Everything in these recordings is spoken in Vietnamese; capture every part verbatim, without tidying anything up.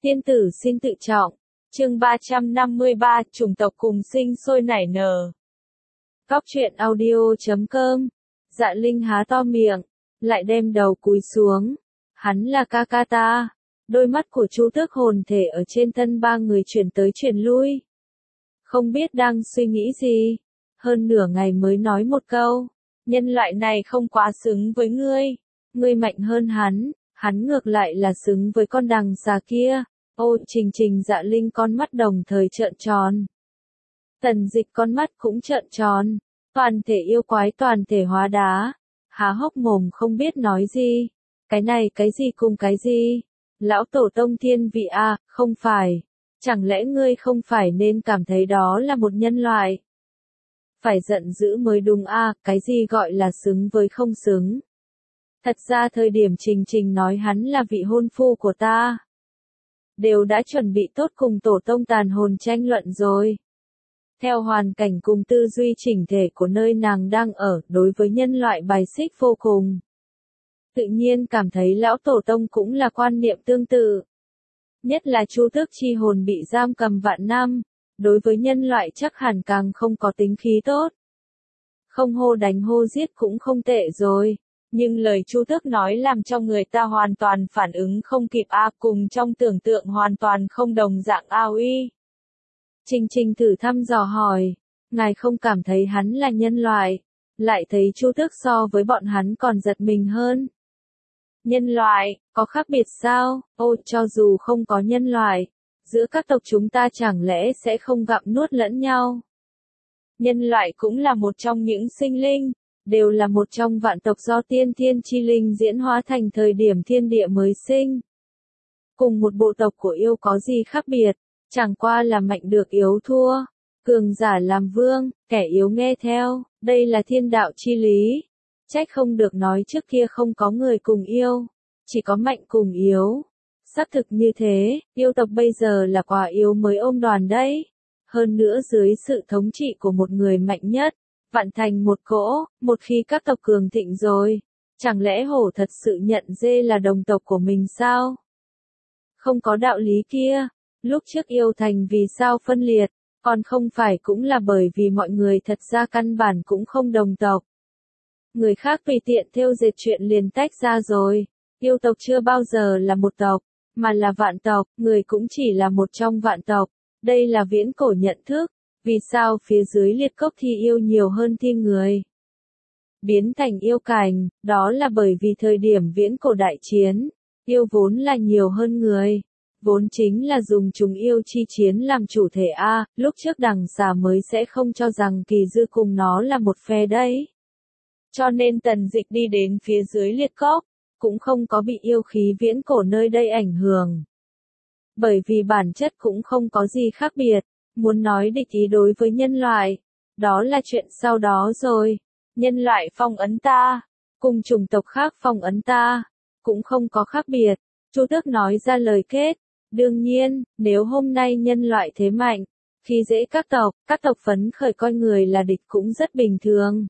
Tiên tử xin tự trọng. Chương ba trăm năm mươi ba, chủng tộc cùng sinh sôi nảy nở. Cóc truyện audio chấm com. Dạ Linh há to miệng, lại đem đầu cúi xuống. Hắn là ca ca ta. Đôi mắt của Chu Tước hồn thể ở trên thân ba người chuyển tới chuyển lui. Không biết đang suy nghĩ gì. Hơn nửa ngày mới nói một câu. Nhân loại này không quá xứng với ngươi. Ngươi mạnh hơn hắn, hắn ngược lại là xứng với con đằng xà kia. Ô Trình Trình Dạ Linh con mắt đồng thời trợn tròn. Tần Dịch con mắt cũng trợn tròn. Toàn thể yêu quái toàn thể hóa đá. Há hốc mồm không biết nói gì. Cái này cái gì cùng cái gì? Lão tổ tông thiên vị a, không phải. Chẳng lẽ ngươi không phải nên cảm thấy đó là một nhân loại? Phải giận dữ mới đúng a, cái gì gọi là xứng với không xứng? Thật ra thời điểm Trình Trình nói hắn là vị hôn phu của ta. Đều đã chuẩn bị tốt cùng tổ tông tàn hồn tranh luận rồi. Theo hoàn cảnh cùng tư duy chỉnh thể của nơi nàng đang ở, đối với nhân loại bài xích vô cùng. Tự nhiên cảm thấy lão tổ tông cũng là quan niệm tương tự. Nhất là Chu Tước chi hồn bị giam cầm vạn năm, đối với nhân loại chắc hẳn càng không có tính khí tốt. Không hô đánh hô giết cũng không tệ rồi. Nhưng lời Chu Tước nói làm cho người ta hoàn toàn phản ứng không kịp a, cùng trong tưởng tượng hoàn toàn không đồng dạng a uy. Trình Trình thử thăm dò hỏi, ngài không cảm thấy hắn là nhân loại, lại thấy Chu Tước so với bọn hắn còn giật mình hơn. Nhân loại, có khác biệt sao? Ô, cho dù không có nhân loại, giữa các tộc chúng ta chẳng lẽ sẽ không gặm nuốt lẫn nhau? Nhân loại cũng là một trong những sinh linh. Đều là một trong vạn tộc do tiên thiên chi linh diễn hóa thành thời điểm thiên địa mới sinh. Cùng một bộ tộc của yêu có gì khác biệt, chẳng qua là mạnh được yếu thua, cường giả làm vương, kẻ yếu nghe theo, đây là thiên đạo chi lý. Trách không được nói trước kia không có người cùng yêu, chỉ có mạnh cùng yếu. Xác thực như thế, yêu tộc bây giờ là quả yếu mới ôm đoàn đấy. Hơn nữa dưới sự thống trị của một người mạnh nhất. Vạn thành một cỗ, một khi các tộc cường thịnh rồi, chẳng lẽ hổ thật sự nhận dê là đồng tộc của mình sao? Không có đạo lý kia, lúc trước yêu thành vì sao phân liệt, còn không phải cũng là bởi vì mọi người thật ra căn bản cũng không đồng tộc. Người khác tùy tiện thêu dệt chuyện liền tách ra rồi, yêu tộc chưa bao giờ là một tộc, mà là vạn tộc, người cũng chỉ là một trong vạn tộc, đây là viễn cổ nhận thức. Vì sao phía dưới liệt cốc thì yêu nhiều hơn thi người? Biến thành yêu cành, đó là bởi vì thời điểm viễn cổ đại chiến, yêu vốn là nhiều hơn người. Vốn chính là dùng chúng yêu chi chiến làm chủ thể A, lúc trước đằng xà mới sẽ không cho rằng kỳ dư cùng nó là một phe đấy. Cho nên Tần Dịch đi đến phía dưới liệt cốc, cũng không có bị yêu khí viễn cổ nơi đây ảnh hưởng. Bởi vì bản chất cũng không có gì khác biệt. Muốn nói địch ý đối với nhân loại, đó là chuyện sau đó rồi. Nhân loại phong ấn ta, cùng chủng tộc khác phong ấn ta, cũng không có khác biệt. Chu Tước nói ra lời kết. Đương nhiên, nếu hôm nay nhân loại thế mạnh, khi dễ các tộc, các tộc phấn khởi coi người là địch cũng rất bình thường.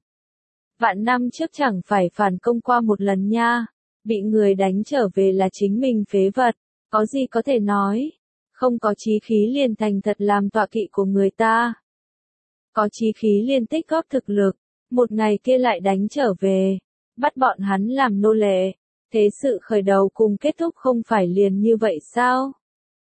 Vạn năm trước chẳng phải phản công qua một lần nha, bị người đánh trở về là chính mình phế vật, có gì có thể nói. Không có chí khí liền thành thật làm tọa kỵ của người ta. Có chí khí liền tích góp thực lực, một ngày kia lại đánh trở về, bắt bọn hắn làm nô lệ. Thế sự khởi đầu cùng kết thúc không phải liền như vậy sao?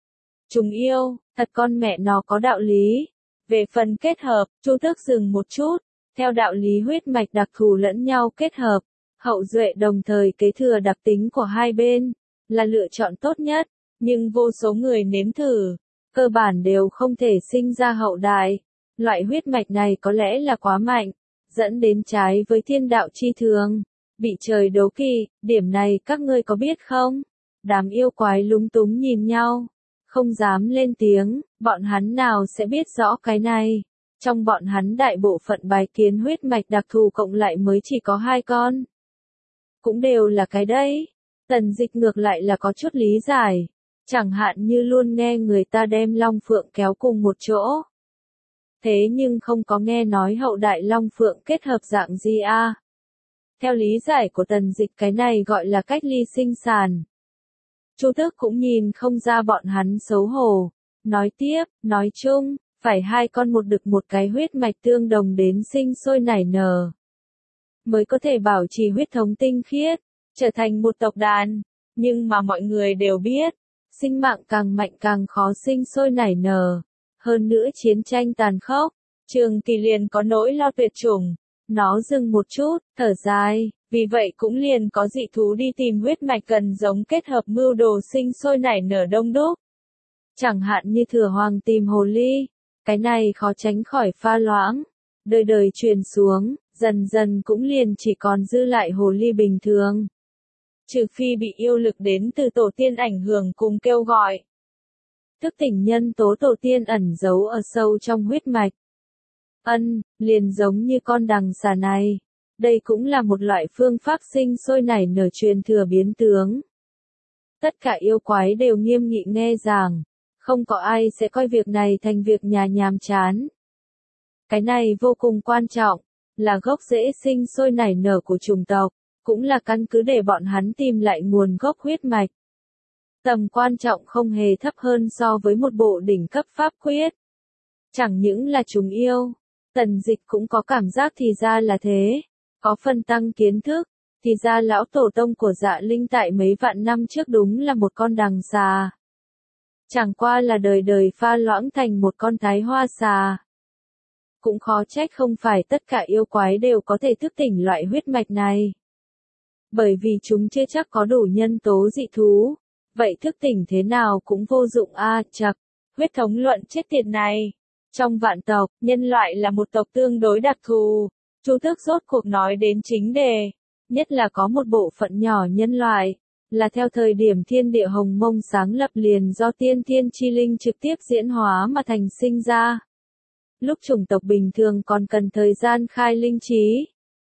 Chúng yêu, thật con mẹ nó có đạo lý. Về phần kết hợp, Chu Tước dừng một chút, theo đạo lý huyết mạch đặc thù lẫn nhau kết hợp, hậu duệ đồng thời kế thừa đặc tính của hai bên, là lựa chọn tốt nhất. Nhưng vô số người nếm thử, cơ bản đều không thể sinh ra hậu đại. Loại huyết mạch này có lẽ là quá mạnh, dẫn đến trái với thiên đạo chi thường, bị trời đố kỵ, điểm này các ngươi có biết không? Đám yêu quái lúng túng nhìn nhau, không dám lên tiếng, bọn hắn nào sẽ biết rõ cái này. Trong bọn hắn đại bộ phận bài kiến huyết mạch đặc thù cộng lại mới chỉ có hai con. Cũng đều là cái đấy. Tần Dịch ngược lại là có chút lý giải. Chẳng hạn như luôn nghe người ta đem Long Phượng kéo cùng một chỗ. Thế nhưng không có nghe nói hậu đại Long Phượng kết hợp dạng gì a? Theo lý giải của Tần Dịch cái này gọi là cách ly sinh sản. Chu Tước cũng nhìn không ra bọn hắn xấu hổ. Nói tiếp, nói chung, phải hai con một đực một cái huyết mạch tương đồng đến sinh sôi nảy nở, mới có thể bảo trì huyết thống tinh khiết, trở thành một tộc đàn. Nhưng mà mọi người đều biết, sinh mạng càng mạnh càng khó sinh sôi nảy nở. Hơn nữa chiến tranh tàn khốc, Trường Kỳ liền có nỗi lo tuyệt chủng. Nó dừng một chút, thở dài, vì vậy cũng liền có dị thú đi tìm huyết mạch gần giống kết hợp mưu đồ sinh sôi nảy nở đông đúc. Chẳng hạn như Thừa Hoàng tìm hồ ly, cái này khó tránh khỏi pha loãng, đời đời truyền xuống, dần dần cũng liền chỉ còn dư lại hồ ly bình thường. Trừ phi bị yêu lực đến từ tổ tiên ảnh hưởng cùng kêu gọi. Thức tỉnh nhân tố tổ tiên ẩn giấu ở sâu trong huyết mạch. Ân, liền giống như con đằng xà này. Đây cũng là một loại phương pháp sinh sôi nảy nở truyền thừa biến tướng. Tất cả yêu quái đều nghiêm nghị nghe giảng. Không có ai sẽ coi việc này thành việc nhà nhàm chán. Cái này vô cùng quan trọng, là gốc rễ sinh sôi nảy nở của chủng tộc, cũng là căn cứ để bọn hắn tìm lại nguồn gốc huyết mạch. Tầm quan trọng không hề thấp hơn so với một bộ đỉnh cấp pháp quyết. Chẳng những là chúng yêu, Tần Dịch cũng có cảm giác thì ra là thế, có phần tăng kiến thức, thì ra lão tổ tông của Dạ Linh tại mấy vạn năm trước đúng là một con đằng xà. Chẳng qua là đời đời pha loãng thành một con thái hoa xà. Cũng khó trách không phải tất cả yêu quái đều có thể thức tỉnh loại huyết mạch này. Bởi vì chúng chưa chắc có đủ nhân tố dị thú. Vậy thức tỉnh thế nào cũng vô dụng a à, chật. Huyết thống luận chết tiệt này. Trong vạn tộc, nhân loại là một tộc tương đối đặc thù. Chu Tước rốt cuộc nói đến chính đề. Nhất là có một bộ phận nhỏ nhân loại, là theo thời điểm thiên địa hồng mông sáng lập liền do tiên thiên chi linh trực tiếp diễn hóa mà thành sinh ra. Lúc chủng tộc bình thường còn cần thời gian khai linh trí.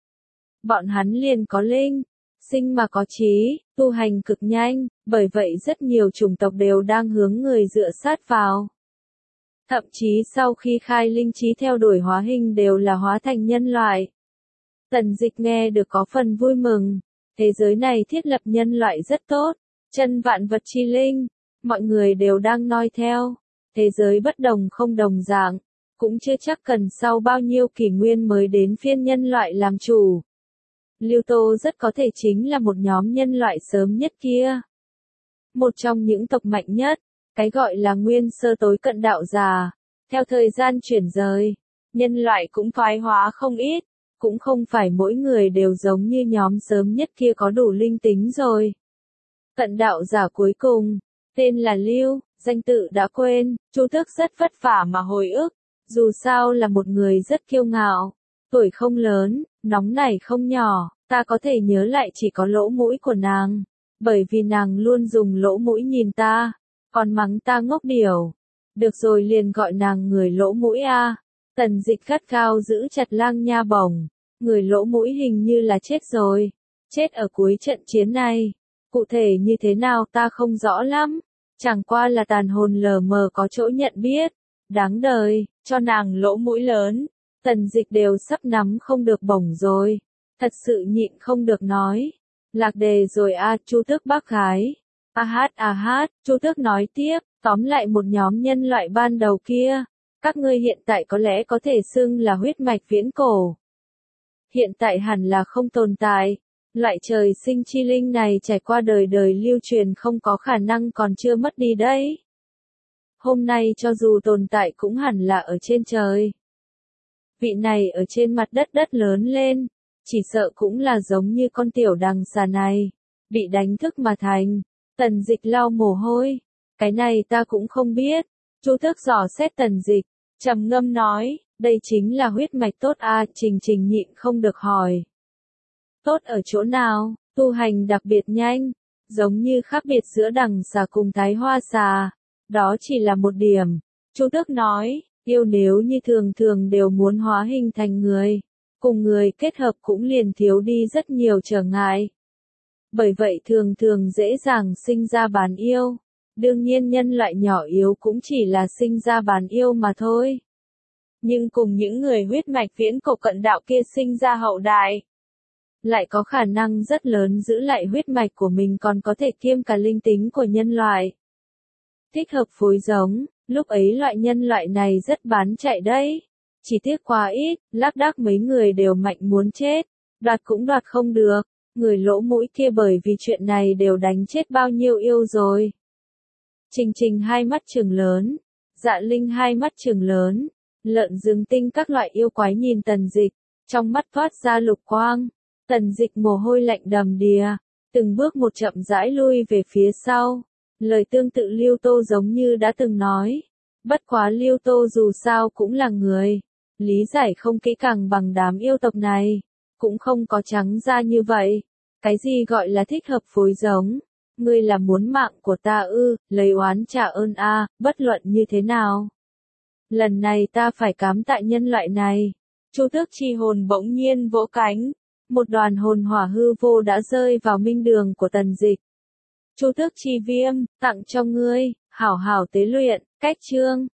Bọn hắn liền có linh, sinh mà có trí, tu hành cực nhanh, bởi vậy rất nhiều chủng tộc đều đang hướng người dựa sát vào. Thậm chí sau khi khai linh trí theo đuổi hóa hình đều là hóa thành nhân loại. Tần Dịch nghe được có phần vui mừng, thế giới này thiết lập nhân loại rất tốt, chân vạn vật chi linh, mọi người đều đang noi theo, thế giới bất đồng không đồng dạng, cũng chưa chắc cần sau bao nhiêu kỷ nguyên mới đến phiên nhân loại làm chủ. Lưu Tô rất có thể chính là một nhóm nhân loại sớm nhất kia. Một trong những tộc mạnh nhất, cái gọi là nguyên sơ tối cận đạo già, theo thời gian chuyển rời, nhân loại cũng thoái hóa không ít. Cũng không phải mỗi người đều giống như nhóm sớm nhất kia có đủ linh tính rồi. Cận đạo giả cuối cùng, tên là Lưu, danh tự đã quên, Chu Tước rất vất vả mà hồi ức, dù sao là một người rất kiêu ngạo, tuổi không lớn, nóng nảy không nhỏ, ta có thể nhớ lại chỉ có lỗ mũi của nàng, bởi vì nàng luôn dùng lỗ mũi nhìn ta, còn mắng ta ngốc điểu. Được rồi liền gọi nàng người lỗ mũi a. Tần Dịch gắt gao giữ chặt Lang Nha Bổng, người lỗ mũi hình như là chết rồi, chết ở cuối trận chiến này, cụ thể như thế nào ta không rõ lắm, chẳng qua là tàn hồn lờ mờ có chỗ nhận biết, đáng đời, cho nàng lỗ mũi lớn, Tần Dịch đều sắp nắm không được bổng rồi, thật sự nhịn không được nói, lạc đề rồi a. Chu Tước bác gái, a hát a hát, Chu Tước nói tiếp, tóm lại một nhóm nhân loại ban đầu kia. Các ngươi hiện tại có lẽ có thể xưng là huyết mạch viễn cổ. Hiện tại hẳn là không tồn tại. Loại trời sinh chi linh này trải qua đời đời lưu truyền không có khả năng còn chưa mất đi đấy. Hôm nay cho dù tồn tại cũng hẳn là ở trên trời. Vị này ở trên mặt đất đất lớn lên, chỉ sợ cũng là giống như con tiểu đằng xà này, bị đánh thức mà thành. Tần Dịch lau mồ hôi. Cái này ta cũng không biết. Chu Tước dò xét Tần Dịch, trầm ngâm nói, đây chính là huyết mạch tốt a. Trình Trình nhịn không được hỏi. Tốt ở chỗ nào? Tu hành đặc biệt nhanh, giống như khác biệt giữa đằng xà cùng thái hoa xà. Đó chỉ là một điểm. Chu Tước nói, yêu nếu như thường thường đều muốn hóa hình thành người, cùng người kết hợp cũng liền thiếu đi rất nhiều trở ngại. Bởi vậy thường thường dễ dàng sinh ra bán yêu. Đương nhiên nhân loại nhỏ yếu cũng chỉ là sinh ra bán yêu mà thôi. Nhưng cùng những người huyết mạch viễn cổ cận đạo kia sinh ra hậu đại, lại có khả năng rất lớn giữ lại huyết mạch của mình còn có thể kiêm cả linh tính của nhân loại. Thích hợp phối giống, lúc ấy loại nhân loại này rất bán chạy đấy. Chỉ tiếc quá ít, lác đác mấy người đều mạnh muốn chết, đoạt cũng đoạt không được, người lỗ mũi kia bởi vì chuyện này đều đánh chết bao nhiêu yêu rồi. Trình Trình hai mắt trừng lớn, Dạ Linh hai mắt trừng lớn, Lợn Dương Tinh các loại yêu quái nhìn Tần Dịch, trong mắt thoát ra lục quang, Tần Dịch mồ hôi lạnh đầm đìa, từng bước một chậm rãi lui về phía sau, lời tương tự Lưu Tô giống như đã từng nói, bất quá Lưu Tô dù sao cũng là người, lý giải không kỹ càng bằng đám yêu tộc này, cũng không có trắng ra như vậy, cái gì gọi là thích hợp phối giống. Ngươi là muốn mạng của ta ư, lấy oán trả ơn a, bất luận như thế nào. Lần này ta phải cám tại nhân loại này. Chu Tước chi hồn bỗng nhiên vỗ cánh. Một đoàn hồn hỏa hư vô đã rơi vào minh đường của Tần Dịch. Chu Tước chi viêm, tặng cho ngươi, hảo hảo tế luyện, cách chương.